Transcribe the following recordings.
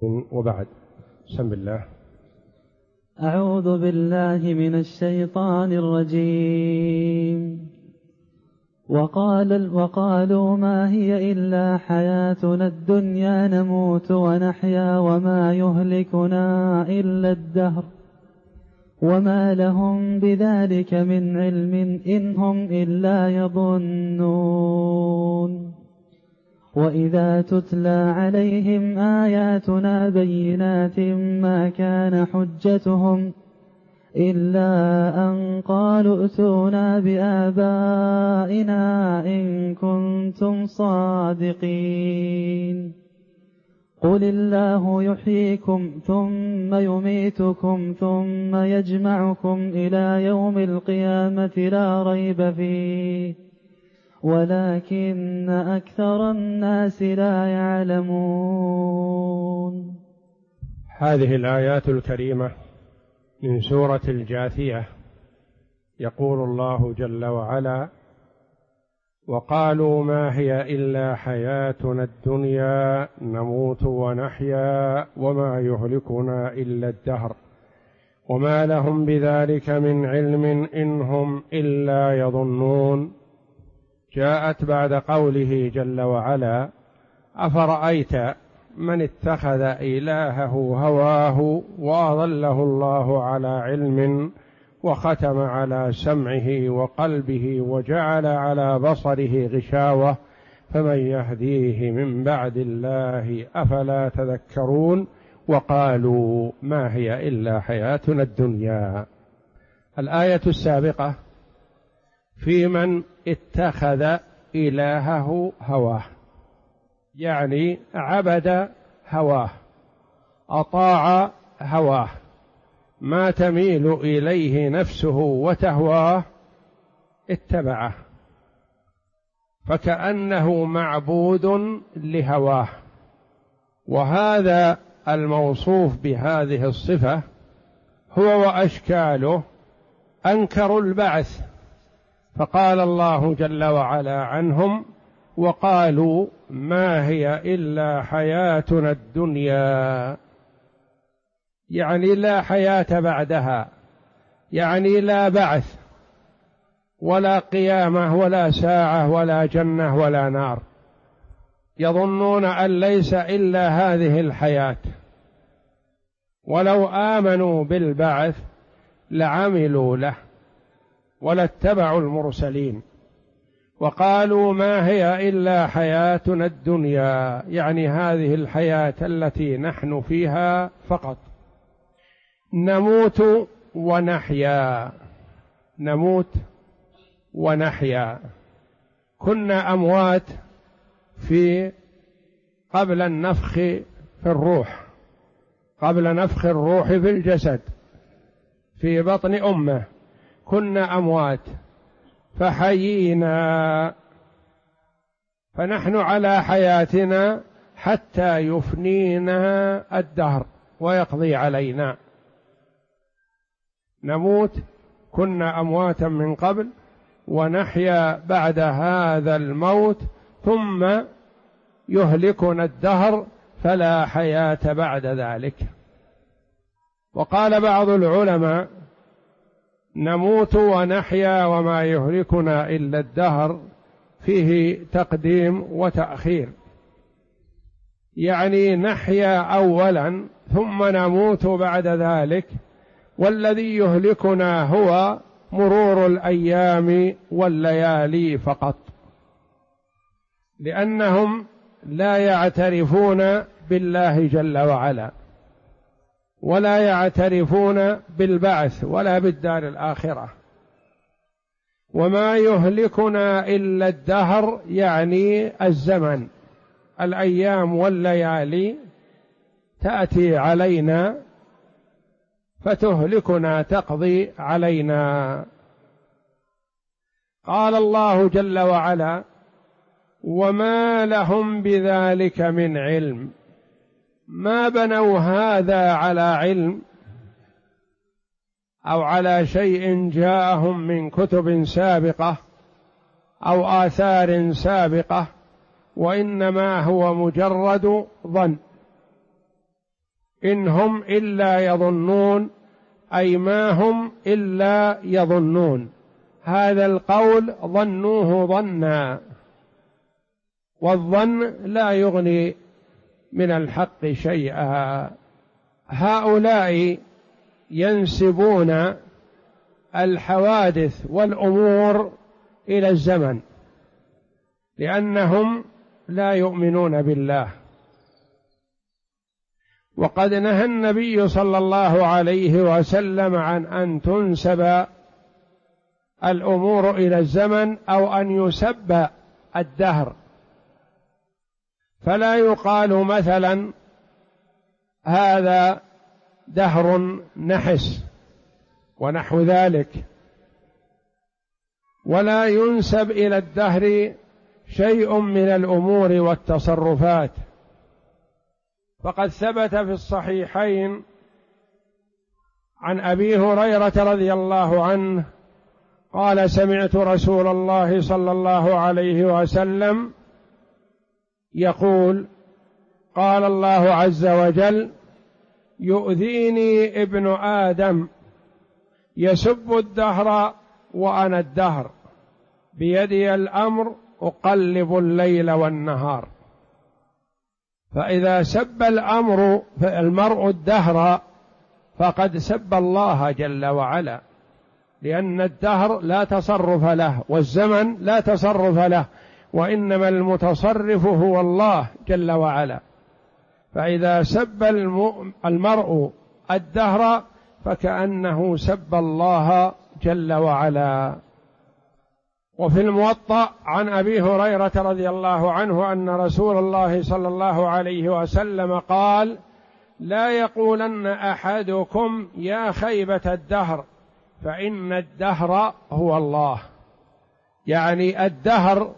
وبعد. بسم الله. أعوذ بالله من الشيطان الرجيم. وقالوا ما هي إلا حياتنا الدنيا نموت ونحيا وما يهلكنا إلا الدهر وما لهم بذلك من علم إن هم إلا يظنون. وإذا تتلى عليهم آياتنا بينات ما كان حجتهم إلا أن قالوا ائتونا بآبائنا إن كنتم صادقين. قل الله يحييكم ثم يميتكم ثم يجمعكم إلى يوم القيامة لا ريب فيه ولكن أكثر الناس لا يعلمون. هذه الآيات الكريمة من سورة الجاثية. يقول الله جل وعلا: وقالوا ما هي إلا حياتنا الدنيا نموت ونحيا وما يهلكنا إلا الدهر وما لهم بذلك من علم إن هم إلا يظنون. جاءت بعد قوله جل وعلا: أفرأيت من اتخذ إلهه هواه وأضله الله على علم وختم على سمعه وقلبه وجعل على بصره غشاوة فمن يهديه من بعد الله أفلا تذكرون. وقالوا ما هي إلا حياتنا الدنيا. الآية السابقة في من اتخذ إلهه هواه، يعني عبد هواه، أطاع هواه، ما تميل إليه نفسه وتهواه اتبعه، فكأنه معبود لهواه. وهذا الموصوف بهذه الصفة هو وأشكاله أنكروا البعث، فقال الله جل وعلا عنهم: وقالوا ما هي إلا حياتنا الدنيا، يعني لا حياة بعدها، يعني لا بعث ولا قيامة ولا ساعة ولا جنة ولا نار. يظنون أن ليس إلا هذه الحياة، ولو آمنوا بالبعث لعملوا له ولاتبعوا المرسلين. وقالوا ما هي إلا حياتنا الدنيا، يعني هذه الحياة التي نحن فيها فقط، نموت ونحيا. نموت ونحيا، كنا أموات قبل النفخ في الروح، قبل نفخ الروح في الجسد في بطن أمه كنا أموات، فحيينا، فنحن على حياتنا حتى يفنينا الدهر ويقضي علينا. نموت، كنا أمواتا من قبل، ونحيا بعد هذا الموت، ثم يهلكنا الدهر فلا حياة بعد ذلك. وقال بعض العلماء: نموت ونحيا وما يهلكنا إلا الدهر، فيه تقديم وتأخير، يعني نحيا أولا ثم نموت بعد ذلك، والذي يهلكنا هو مرور الأيام والليالي فقط، لأنهم لا يعترفون بالله جل وعلا، ولا يعترفون بالبعث ولا بالدار الآخرة. وما يهلكنا إلا الدهر، يعني الزمن، الأيام والليالي تأتي علينا فتهلكنا، تقضي علينا. قال الله جل وعلا: وما لهم بذلك من علم. ما بنوا هذا على علم أو على شيء جاءهم من كتب سابقة أو آثار سابقة، وإنما هو مجرد ظن. إن هم إلا يظنون، أي ما هم إلا يظنون. هذا القول ظنوه ظنا، والظن لا يغني من الحق شيئا. هؤلاء ينسبون الحوادث والأمور إلى الزمن، لأنهم لا يؤمنون بالله. وقد نهى النبي صلى الله عليه وسلم عن أن تنسب الأمور إلى الزمن أو أن يسب الدهر، فلا يقال مثلا هذا دهر نحس ونحو ذلك، ولا ينسب إلى الدهر شيء من الأمور والتصرفات. فقد ثبت في الصحيحين عن أبي هريرة رضي الله عنه قال: سمعت رسول الله صلى الله عليه وسلم يقول: قال الله عز وجل: يؤذيني ابن آدم يسب الدهر وأنا الدهر، بيدي الأمر أقلب الليل والنهار. فإذا سب المرء الدهر فقد سب الله جل وعلا، لأن الدهر لا تصرف له والزمن لا تصرف له، وإنما المتصرف هو الله جل وعلا. فإذا سب المرء الدهر فكأنه سب الله جل وعلا. وفي الموطأ عن أبي هريرة رضي الله عنه أن رسول الله صلى الله عليه وسلم قال: لا يقولن أحدكم يا خيبة الدهر، فإن الدهر هو الله. يعني الدهر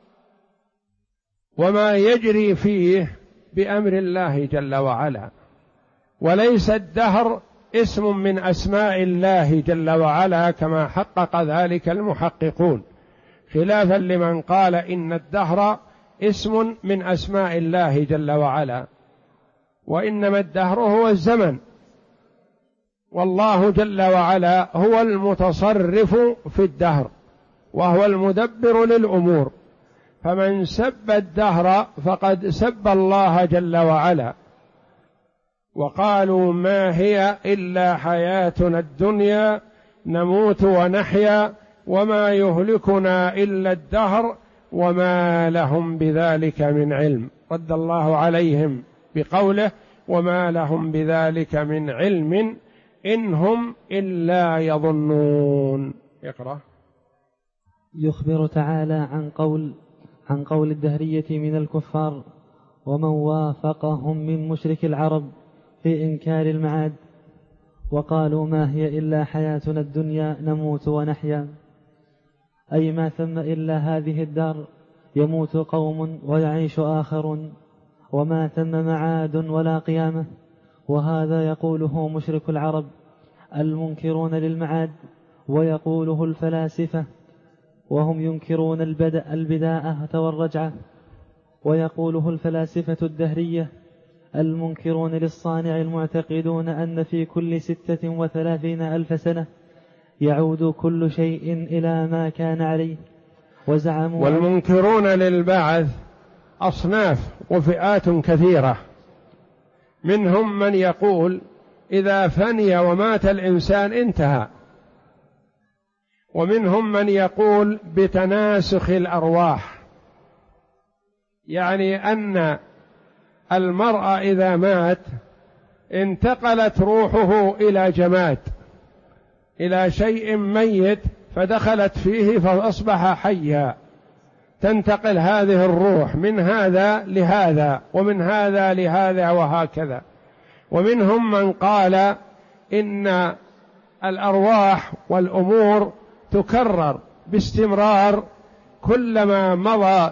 وما يجري فيه بأمر الله جل وعلا، وليس الدهر اسم من أسماء الله جل وعلا كما حقق ذلك المحققون، خلافا لمن قال إن الدهر اسم من أسماء الله جل وعلا، وإنما الدهر هو الزمن، والله جل وعلا هو المتصرف في الدهر وهو المدبر للأمور. فمن سب الدهر فقد سب الله جل وعلا. وقالوا: ما هي إلا حياتنا الدنيا نموت ونحيا وما يهلكنا إلا الدهر وما لهم بذلك من علم. رد الله عليهم بقوله: وما لهم بذلك من علم إن هم إلا يظنون. اقرأ. يخبر تعالى عن قول الدهرية من الكفار ومن وافقهم من مشرك العرب في إنكار المعاد، وقالوا: ما هي إلا حياتنا الدنيا نموت ونحيا، أي ما ثم إلا هذه الدار، يموت قوم ويعيش آخرون، وما ثم معاد ولا قيامة. وهذا يقوله مشرك العرب المنكرون للمعاد، ويقوله الفلاسفة وهم ينكرون البداءة والرجعة، ويقوله الفلاسفة الدهرية المنكرون للصانع المعتقدون أن في كل 36,000 سنة يعود كل شيء إلى ما كان عليه. وزعموا والمنكرون للبعث أصناف وفئات كثيرة، منهم من يقول إذا فني ومات الإنسان انتهى، ومنهم من يقول بتناسخ الأرواح، يعني أن المرء إذا مات انتقلت روحه إلى جماد، إلى شيء ميت، فدخلت فيه فأصبح حيا، تنتقل هذه الروح من هذا لهذا ومن هذا لهذا وهكذا. ومنهم من قال إن الأرواح والأمور تكرر باستمرار، كلما مضى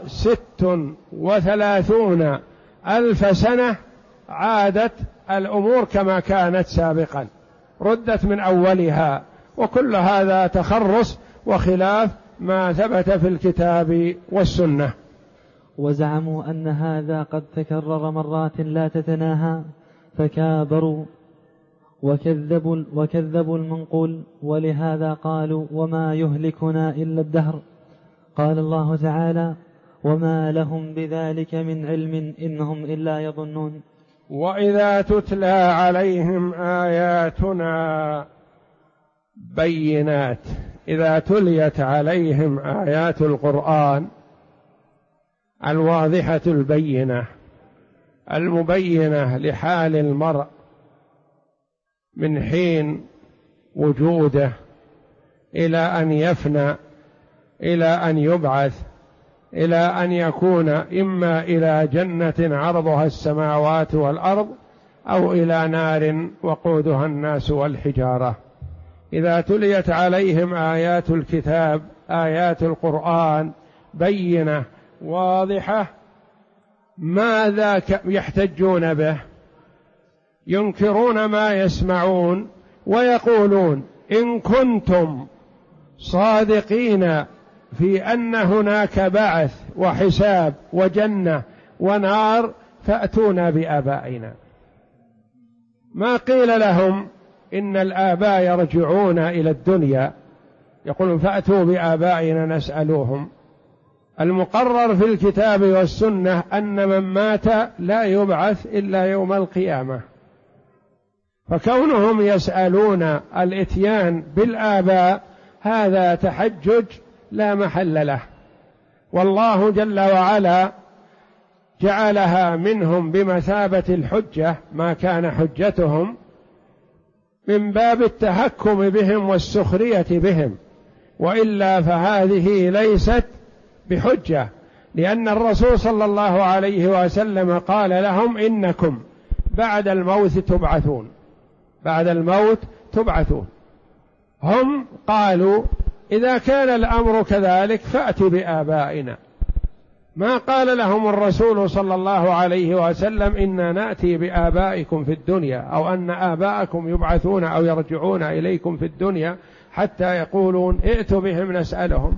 36,000 سنة عادت الأمور كما كانت سابقا، ردت من أولها. وكل هذا تخرص وخلاف ما ثبت في الكتاب والسنة. وزعموا أن هذا قد تكرر مرات لا تتناهى، فكابروا وكذبوا المنقول، ولهذا قالوا وما يهلكنا إلا الدهر. قال الله تعالى وما لهم بذلك من علم إنهم إلا يظنون. وإذا تتلى عليهم آياتنا بينات، إذا تليت عليهم آيات القرآن الواضحة البينة المبينة لحال المرء من حين وجوده إلى أن يفنى، إلى أن يبعث، إلى أن يكون إما إلى جنة عرضها السماوات والأرض أو إلى نار وقودها الناس والحجارة. إذا تليت عليهم آيات الكتاب آيات القرآن بينة واضحة ماذا يحتجون به؟ ينكرون ما يسمعون ويقولون إن كنتم صادقين في أن هناك بعث وحساب وجنة ونار فأتونا بآبائنا. ما قيل لهم إن الآباء يرجعون إلى الدنيا، يقولون فأتوا بآبائنا نسألوهم. المقرر في الكتاب والسنة أن من مات لا يبعث إلا يوم القيامة، فكونهم يسألون الإتيان بالآباء هذا تحجج لا محل له، والله جل وعلا جعلها منهم بمثابة الحجة ما كان حجتهم من باب التهكم بهم والسخرية بهم، وإلا فهذه ليست بحجة، لأن الرسول صلى الله عليه وسلم قال لهم إنكم بعد الموت تبعثون، بعد الموت تبعثون. هم قالوا إذا كان الأمر كذلك فأت بآبائنا. ما قال لهم الرسول صلى الله عليه وسلم إنا نأتي بآبائكم في الدنيا أو أن آباءكم يبعثون أو يرجعون إليكم في الدنيا حتى يقولون ائتوا بهم نسألهم.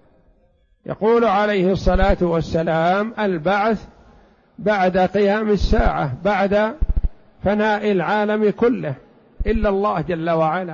يقول عليه الصلاة والسلام البعث بعد قيام الساعة، بعد فناء العالم كله إلا الله جل وعلا،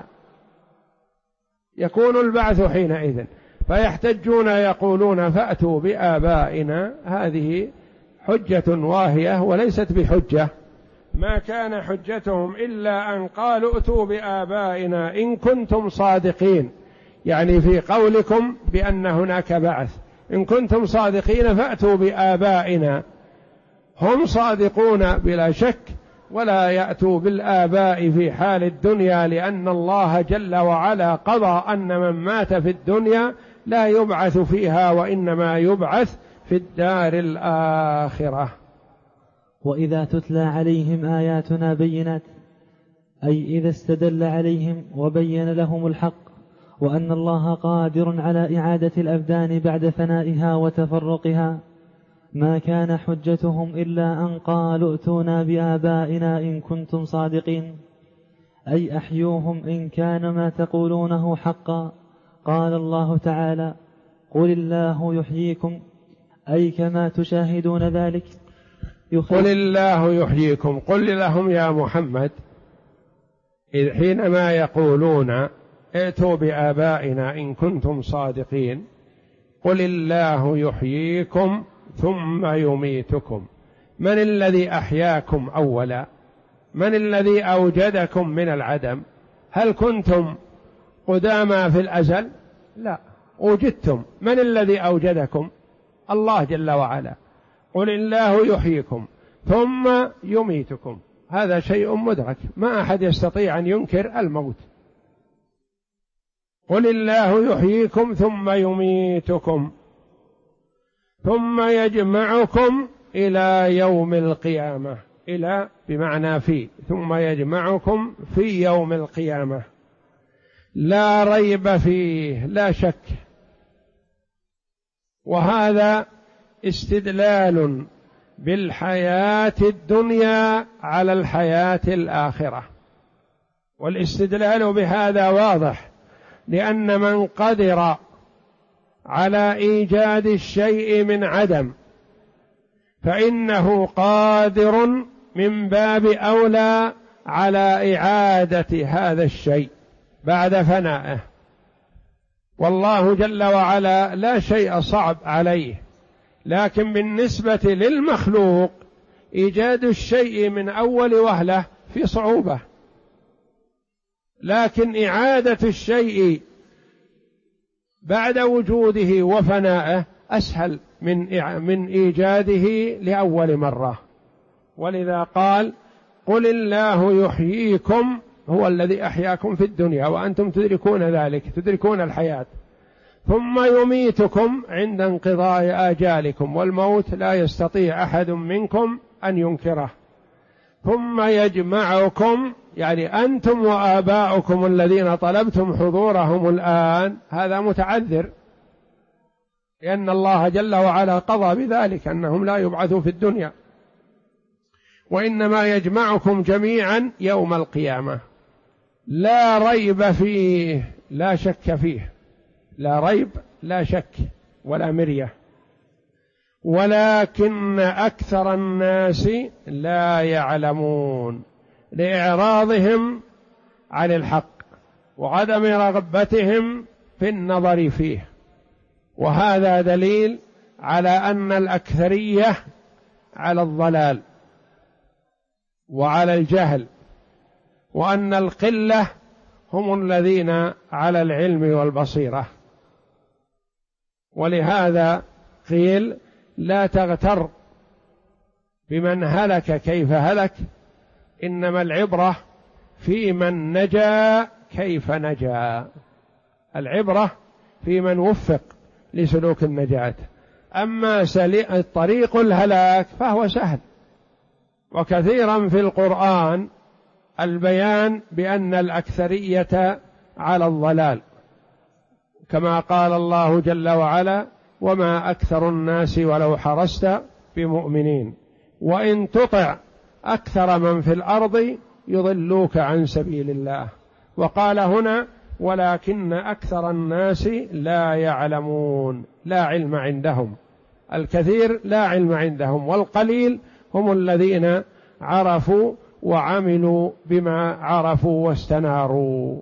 يكون البعث حينئذ. فيحتجون يقولون فأتوا بآبائنا، هذه حجة واهية وليست بحجة. ما كان حجتهم إلا أن قالوا ائتوا بآبائنا إن كنتم صادقين، يعني في قولكم بأن هناك بعث، إن كنتم صادقين فأتوا بآبائنا. هم صادقون بلا شك، ولا يأتوا بالآباء في حال الدنيا، لأن الله جل وعلا قضى أن من مات في الدنيا لا يبعث فيها وإنما يبعث في الدار الآخرة. وإذا تتلى عليهم آياتنا بينات، أي إذا استدل عليهم وبين لهم الحق وأن الله قادر على إعادة الأبدان بعد فنائها وتفرقها، ما كان حجتهم إلا أن قالوا ائتونا بآبائنا إن كنتم صادقين، أي أحيوهم إن كان ما تقولونه حقا. قال الله تعالى قل الله يحييكم، أي كما تشاهدون ذلك. قل الله يحييكم، قل لهم يا محمد حينما يقولون ائتوا بآبائنا إن كنتم صادقين، قل الله يحييكم ثم يميتكم. من الذي أحياكم أولا؟ من الذي أوجدكم من العدم؟ هل كنتم قدامى في الأزل؟ لا، وجدتم. من الذي أوجدكم؟ الله جل وعلا. قل الله يحييكم ثم يميتكم، هذا شيء مدرك، ما أحد يستطيع أن ينكر الموت. قل الله يحييكم ثم يميتكم ثم يجمعكم إلى يوم القيامة. إلى بمعنى في، ثم يجمعكم في يوم القيامة لا ريب فيه، لا شك. وهذا استدلال بالحياة الدنيا على الحياة الآخرة، والاستدلال بهذا واضح، لأن من قدر على إيجاد الشيء من عدم فإنه قادر من باب أولى على إعادة هذا الشيء بعد فنائه. والله جل وعلا لا شيء صعب عليه، لكن بالنسبة للمخلوق إيجاد الشيء من أول وهلة في صعوبة، لكن إعادة الشيء بعد وجوده وفنائه أسهل من إيجاده لأول مرة. ولذا قال: قل الله يحييكم، هو الذي أحياكم في الدنيا وأنتم تدركون ذلك، تدركون الحياة، ثم يميتكم عند انقضاء آجالكم، والموت لا يستطيع أحد منكم أن ينكره، ثم يجمعكم، يعني أنتم وآباؤكم الذين طلبتم حضورهم الآن، هذا متعذر، لأن الله جل وعلا قضى بذلك أنهم لا يبعثوا في الدنيا، وإنما يجمعكم جميعا يوم القيامة، لا ريب فيه، لا شك فيه، لا ريب لا شك ولا مرية، ولكن أكثر الناس لا يعلمون، لإعراضهم عن الحق وعدم رغبتهم في النظر فيه. وهذا دليل على أن الأكثرية على الضلال وعلى الجهل، وأن القلة هم الذين على العلم والبصيرة. ولهذا قيل: لا تغتر بمن هلك كيف هلك، إنما العبرة في من نجا كيف نجا. العبرة في من وفق لسلوك النجاة، أما طريق الهلاك فهو سهل. وكثيرا في القرآن البيان بأن الأكثرية على الضلال، كما قال الله جل وعلا: وما أكثر الناس ولو حرصت بمؤمنين وإن تطع أكثر من في الأرض يضلوك عن سبيل الله. وقال هنا: ولكن أكثر الناس لا يعلمون، لا علم عندهم. الكثير لا علم عندهم، والقليل هم الذين عرفوا وعملوا بما عرفوا واستناروا.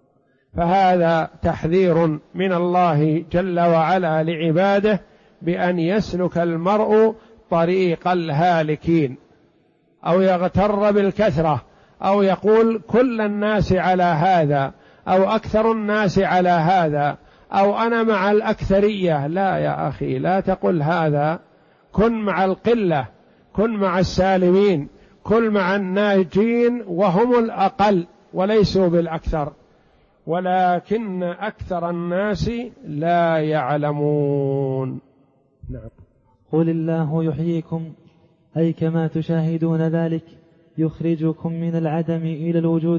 فهذا تحذير من الله جل وعلا لعباده بأن يسلك المرء طريق الهالكين، أو يغتر بالكثرة، أو يقول كل الناس على هذا، أو أكثر الناس على هذا، أو أنا مع الأكثرية. لا يا أخي، لا تقل هذا، كن مع القلة، كن مع السالمين، كن مع الناجين وهم الأقل وليسوا بالأكثر. ولكن أكثر الناس لا يعلمون. نعم. قل الله يحييكم، أي كما تشاهدون ذلك يخرجكم من العدم إلى الوجود.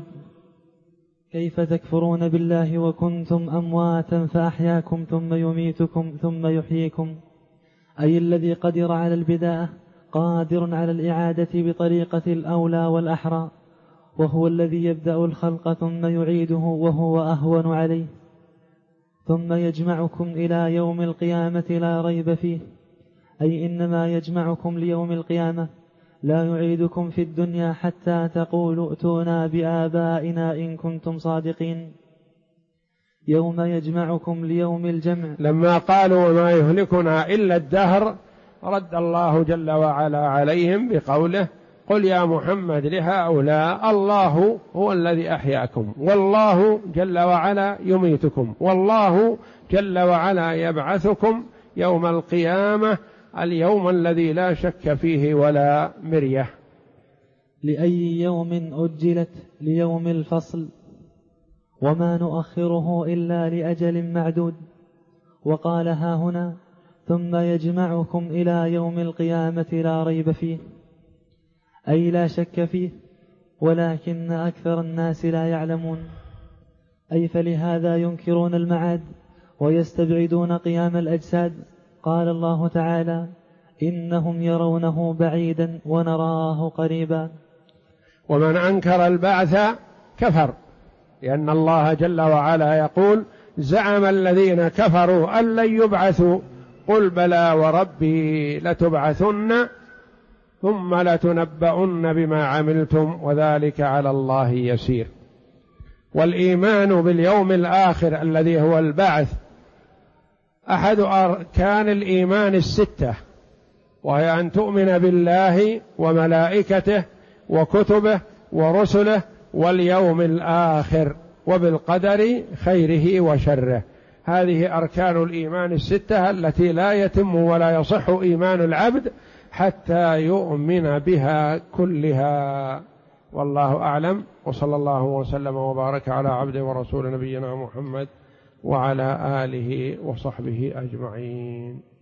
كيف تكفرون بالله وكنتم أمواتا فأحياكم ثم يميتكم ثم يحييكم، أي الذي قدر على البداءة قادر على الإعادة بطريقة الأولى والأحرى، وهو الذي يبدأ الخلق ثم يعيده وهو أهون عليه، ثم يجمعكم إلى يوم القيامة لا ريب فيه، أي إنما يجمعكم ليوم القيامة، لا يعيدكم في الدنيا حتى تقولوا ائتونا بآبائنا إن كنتم صادقين. يوم يجمعكم ليوم الجمع. لما قالوا وما يهلكنا إلا الدهر، رد الله جل وعلا عليهم بقوله: قل يا محمد لهؤلاء: الله هو الذي أحياكم، والله جل وعلا يميتكم، والله جل وعلا يبعثكم يوم القيامة، اليوم الذي لا شك فيه ولا مرية. لأي يوم أجلت؟ ليوم الفصل، وما نؤخره إلا لأجل معدود. وقال ها هنا: ثم يجمعكم إلى يوم القيامة لا ريب فيه، أي لا شك فيه، ولكن أكثر الناس لا يعلمون، أي فلهذا ينكرون المعاد ويستبعدون قيام الأجساد. قال الله تعالى: إنهم يرونه بعيدا ونراه قريبا. ومن أنكر البعث كفر، لأن الله جل وعلا يقول: زعم الذين كفروا أن لن يبعثوا، قل بلى وربي لتبعثن ثم لتنبؤن بما عملتم وذلك على الله يسير. والإيمان باليوم الآخر الذي هو البعث أحد أركان الإيمان الستة، وهي أن تؤمن بالله وملائكته وكتبه ورسله واليوم الآخر وبالقدر خيره وشره. هذه أركان الإيمان الستة التي لا يتم ولا يصح إيمان العبد حتى يؤمن بها كلها. والله أعلم، وصلى الله وسلم وبارك على عبده ورسول نبينا محمد وعلى آله وصحبه أجمعين.